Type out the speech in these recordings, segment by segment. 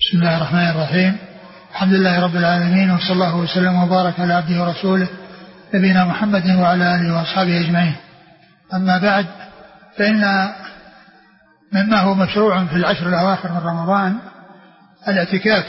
بسم الله الرحمن الرحيم. الحمد لله رب العالمين، وصلى الله وسلم وبارك على عبده ورسوله نبينا محمد وعلى آله وأصحابه أجمعين. أما بعد، فإن مما هو مشروع في العشر الأواخر من رمضان الاعتكاف،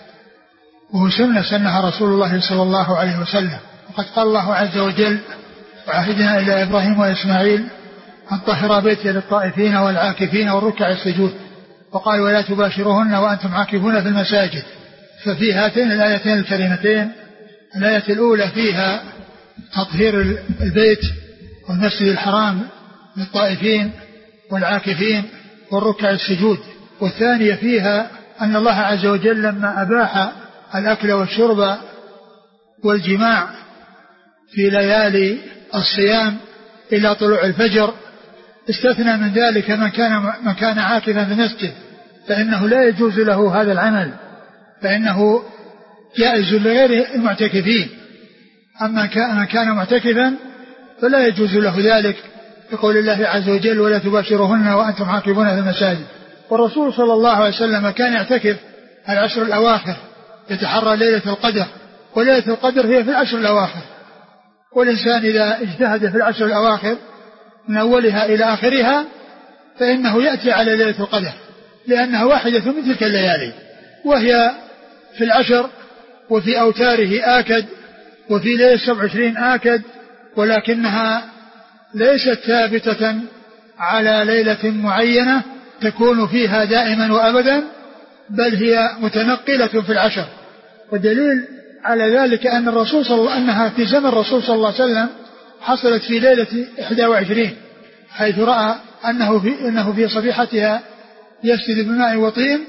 وهو سنها رسول الله صلى الله عليه وسلم. وقد قال الله عز وجل: وعهدنا إلى إبراهيم وإسماعيل أن طهر بيتي للطائفين والعاكفين والركع السجود. وقال: ولا تباشروهن وأنتم عاكفون في المساجد. ففي هاتين الآيتين الكريمتين، الآية الأولى فيها تطهير البيت والمسجد الحرام للطائفين والعاكفين والركع السجود، والثانية فيها أن الله عز وجل لما أباح الأكل والشرب والجماع في ليالي الصيام إلى طلوع الفجر، استثنى من ذلك من كان عاكفا في المسجد، فإنه لا يجوز له هذا العمل، فإنه جائز لغير المعتكفين. أما من كان معتكفا فلا يجوز له ذلك، يقول الله عز وجل: ولا تباشرهن وأنتم عاكفون في المساجد. والرسول صلى الله عليه وسلم كان يعتكف العشر الأواخر، يتحرى ليلة القدر، وليلة القدر هي في العشر الأواخر. والإنسان إذا اجتهد في العشر الأواخر من أولها إلى آخرها فإنه يأتي على ليلة القدر، لأنها واحدة من تلك الليالي، وهي في العشر وفي أوتاره آكد، وفي ليلة 27 آكد، ولكنها ليست ثابتة على ليلة معينة تكون فيها دائما وأبدا، بل هي متنقلة في العشر. والدليل على ذلك أن أنها في زمن الرسول صلى الله عليه وسلم حصلت في ليلة 21، حيث رأى أنه في صبيحتها يسجد بماء وطين،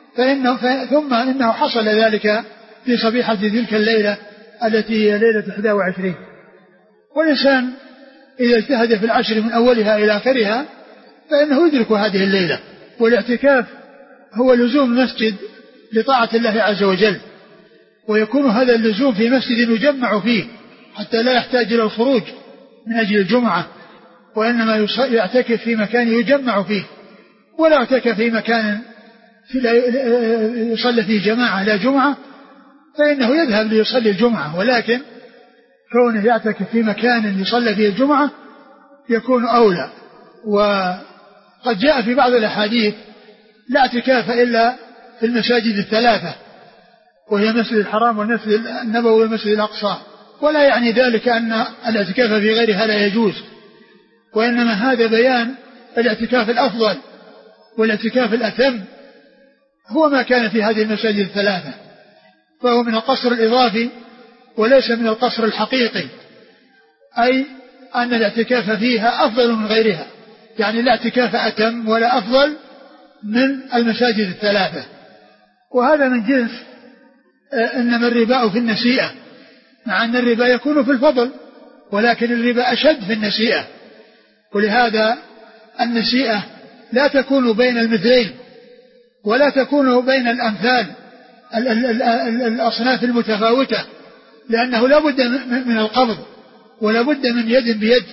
ثم إنه حصل ذلك في صبيحة تلك الليلة التي هي ليلة 21. والإنسان إذا اجتهد في العشر من أولها إلى آخرها فإنه يدرك هذه الليلة. والاعتكاف هو لزوم المسجد لطاعة الله عز وجل، ويكون هذا اللزوم في مسجد يجمع فيه حتى لا يحتاج إلى الخروج من أجل الجمعة، وإنما يعتكف في مكان يجمع فيه، ولا يعتكف في مكان يصلي فيه جماعة لا جمعة فإنه يذهب ليصلي الجمعة، ولكن كونه يعتكف في مكان يصلي فيه الجمعة يكون أولى. وقد جاء في بعض الأحاديث: لا اعتكاف إلا في المساجد الثلاثة، وهي المسجد الحرام والمسجد النبوي والمسجد الأقصى. ولا يعني ذلك أن الاعتكاف في غيرها لا يجوز، وإنما هذا بيان الاعتكاف الأفضل والاعتكاف الأتم هو ما كان في هذه المساجد الثلاثة، فهو من القصر الإضافي وليس من القصر الحقيقي، أي أن الاعتكاف فيها أفضل من غيرها، يعني لا اعتكاف أتم ولا أفضل من المساجد الثلاثة. وهذا من جنس إنما الربا في النسيئة، مع أن الربا يكون في الفضل، ولكن الربا أشد في النسيئة. ولهذا النسيئة لا تكون بين المثلين، ولا تكون بين الأمثال الأصناف المتفاوتة، لأنه لا بد من القبض ولا بد من يد بيد.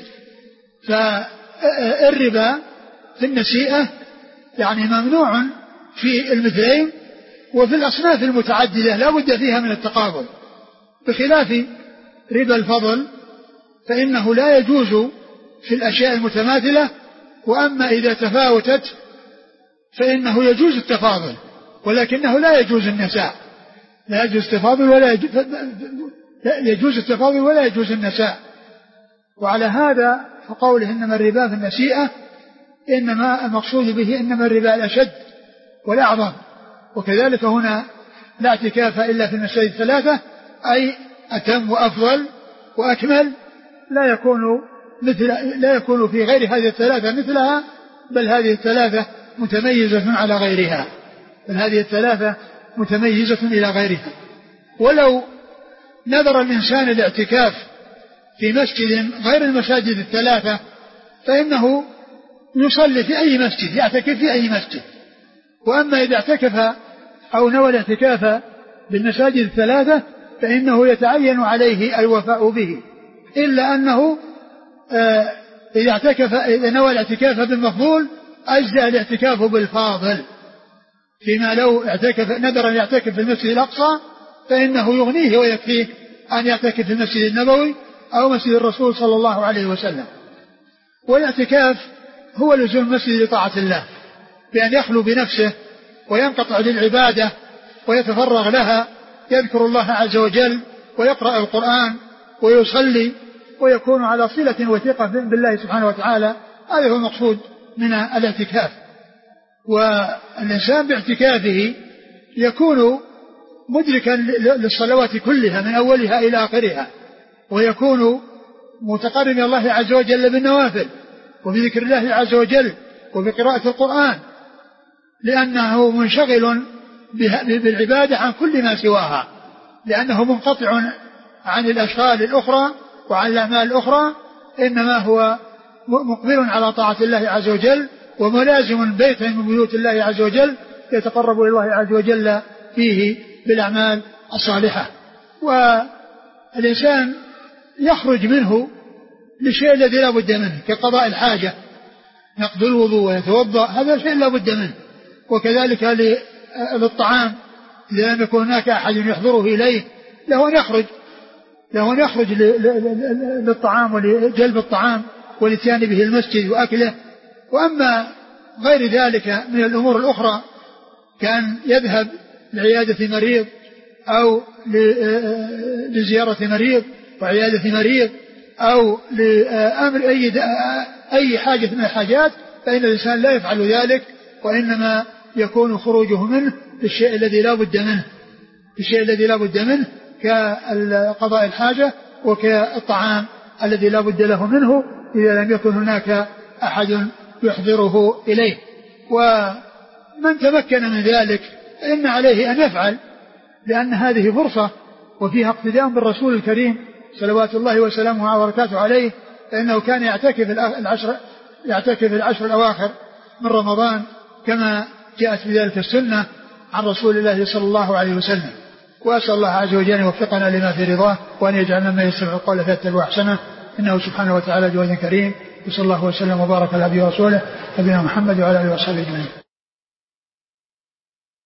فالربا في النسيئة يعني ممنوع في المثلين، وفي الأصناف المتعددة لا بد فيها من التقابل، بخلاف ربا الفضل فإنه لا يجوز في الأشياء المتماثلة، وأما إذا تفاوتت فإنه يجوز التفاضل، ولكنه لا يجوز النساء، لا يجوز التفاضل ولا يجوز النساء. وعلى هذا فقوله إنما الربا في النسيئة إنما المقصود به إنما الربا الأشد والأعظم. وكذلك هنا لا اعتكاف إلا في المساجد الثلاثة، أي أتم وأفضل وأكمل، لا يكون في غير هذه الثلاثة مثلها، بل هذه الثلاثة متميزة على غيرها، إلى غيرها. ولو نذر الإنسان الاعتكاف في مسجد غير المساجد الثلاثة فإنه يصلي في أي مسجد، يعتكف في أي مسجد. وأما إذا اعتكف أو نوى الاعتكاف بالمساجد الثلاثة فإنه يتعين عليه الوفاء به، إلا أنه إذا نوى الاعتكاف بالمفضول أجزأ الاعتكاف بالفاضل، فيما لو نذر أن يعتكف في المسجد الأقصى فإنه يغنيه ويكفيه أن يعتكف في المسجد النبوي أو مسجد الرسول صلى الله عليه وسلم. والاعتكاف هو لزوم المسجد لطاعة الله بأن يخلو بنفسه وينقطع للعبادة ويتفرغ لها، يذكر الله عز وجل ويقرأ القرآن ويصلي ويكون على صلة وثيقة بالله سبحانه وتعالى. هذا هو المقصود من الاعتكاف. والإنسان باعتكافه يكون مدركا للصلوات كلها من أولها إلى آخرها، ويكون متقرب من الله عز وجل بالنوافل وبذكر الله عز وجل وبقراءة القرآن، لأنه منشغل بالعبادة عن كل ما سواها، لأنه منقطع عن الأشغال الأخرى وعن الأعمال الأخرى، إنما هو مقبل على طاعة الله عز وجل وملازم بيت من بيوت الله عز وجل يتقرب إلى الله عز وجل فيه بالأعمال الصالحة. والإنسان يخرج منه لشيء الذي لا بد منه كقضاء الحاجة، نقض الوضوء ويتوضأ، هذا شيء لا بد منه. وكذلك للطعام إذا لم يكن هناك أحد يحضره إليه له أن يخرج للطعام ولجلب الطعام والاتيان به المسجد وأكله. وأما غير ذلك من الأمور الأخرى كان يذهب لعيادة مريض أو لزيارة مريض وعيادة مريض أو لأمر أي حاجة من الحاجات، فإن الإنسان لا يفعل ذلك، وإنما يكون خروجه منه للشيء الذي لا بد منه كقضاء الحاجة وكالطعام الذي لا بد له منه إذا لم يكن هناك أحد يحضره إليه. ومن تمكن من ذلك فإن عليه أن يفعل، لأن هذه فرصة وفيها اقتداء بالرسول الكريم صلوات الله وسلامه وبركاته عليه، فإنه كان يعتكف العشر الأواخر من رمضان كما جاءت في ذلك السنة عن رسول الله صلى الله عليه وسلم. وأسأل الله عز وجل أن يوفقنا لما في رضاه وأن يجعلنا من يستمع القول فيتبع أحسنه، إنه سبحانه وتعالى جواد كريم. وصلى الله وسلم وبارك على عبده ورسوله نبينا محمد وعلى آله وصحبه أجمعين.